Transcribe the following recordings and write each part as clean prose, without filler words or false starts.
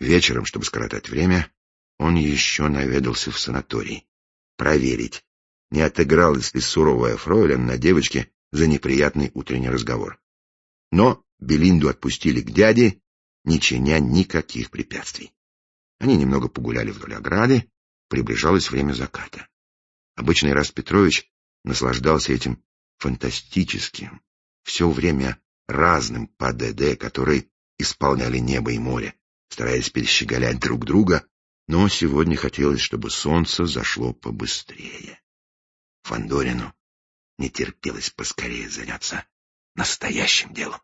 Вечером, чтобы скоротать время, он еще наведался в санаторий. Проверить, не отыгралась ли суровая фройлен на девочке за неприятный утренний разговор. Но Белинду отпустили к дяде, не чиня никаких препятствий. Они немного погуляли вдоль ограды, приближалось время заката. Обычно Ираст Петрович наслаждался этим фантастическим, все время разным ПДД, которые исполняли небо и море, стараясь перещеголять друг друга, но сегодня хотелось, чтобы солнце зашло побыстрее. Фандорину не терпелось поскорее заняться настоящим делом.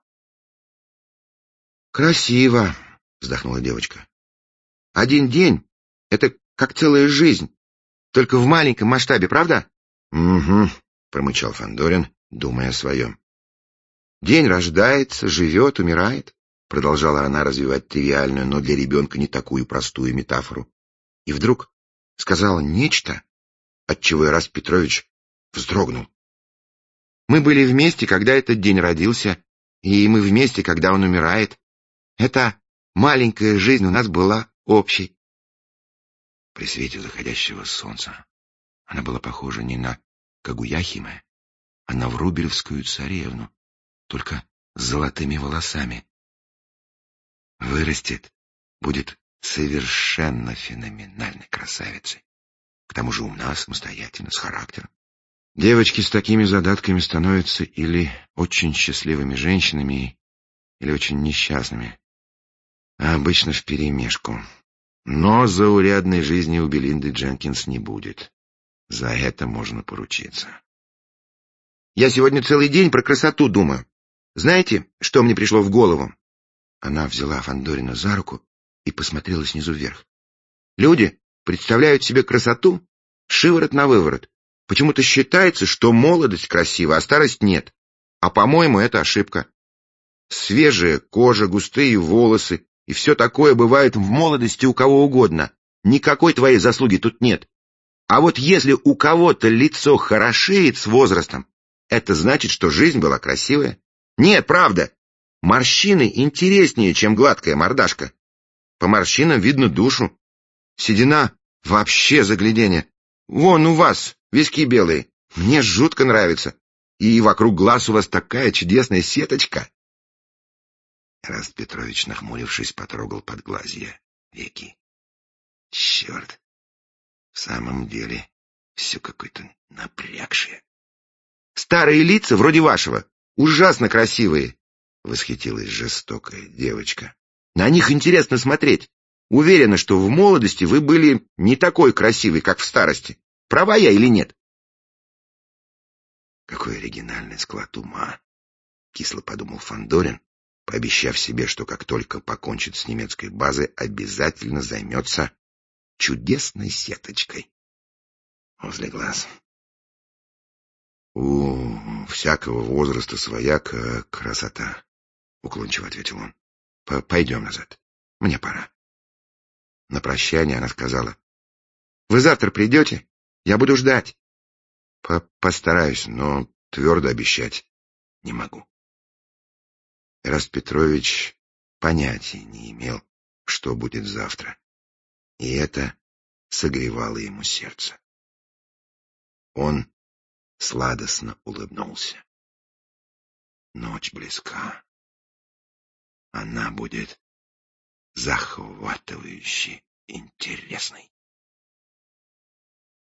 «Красиво», — вздохнула девочка. «Один день — это как целая жизнь, только в маленьком масштабе, правда?» «Угу», — промычал Фандорин, думая о своем. «День рождается, живет, умирает», — продолжала она развивать тривиальную, но для ребенка не такую простую метафору. И вдруг сказала нечто, отчего Ираст Петрович вздрогнул. «Мы были вместе, когда этот день родился, и мы вместе, когда он умирает. Эта маленькая жизнь у нас была общей». При свете заходящего солнца она была похожа не на Кагуяхиме, а на врубелевскую царевну, только с золотыми волосами. Вырастет, будет совершенно феноменальной красавицей. К тому же умна, самостоятельна, с характером. Девочки с такими задатками становятся или очень счастливыми женщинами, или очень несчастными, а обычно вперемешку. Но заурядной жизни у Белинды Дженкинс не будет. За это можно поручиться. «Я сегодня целый день про красоту думаю. Знаете, что мне пришло в голову?» Она взяла Фандорина за руку и посмотрела снизу вверх. «Люди представляют себе красоту шиворот на выворот. Почему-то считается, что молодость красива, а старость нет. А, по-моему, это ошибка. Свежая кожа, густые волосы и все такое бывает в молодости у кого угодно. Никакой твоей заслуги тут нет. А вот если у кого-то лицо хорошеет с возрастом, это значит, что жизнь была красивая. Нет, правда. Морщины интереснее, чем гладкая мордашка. По морщинам видно душу. Седина вообще загляденье. Вон у вас виски белые. Мне жутко нравится. И вокруг глаз у вас такая чудесная сеточка. Ираст Петрович, нахмурившись, потрогал подглазье веки. Черт, в самом деле все какое-то напрягшее. Старые лица, вроде вашего, ужасно красивые, — восхитилась жестокая девочка. На них интересно смотреть. Уверена, что в молодости вы были не такой красивой, как в старости. Права я или нет? Какой оригинальный склад ума, — кисло подумал Фандорин, пообещав себе, что как только покончит с немецкой базой, обязательно займется чудесной сеточкой возле глаз. «У всякого возраста своя красота», — уклончиво ответил он. «Пойдем назад. Мне пора». На прощание она сказала: «Вы завтра придете? Я буду ждать». «Постараюсь, но твердо обещать не могу». Ираст Петрович понятия не имел, что будет завтра, и это согревало ему сердце. Он сладостно улыбнулся. Ночь близка. Она будет захватывающе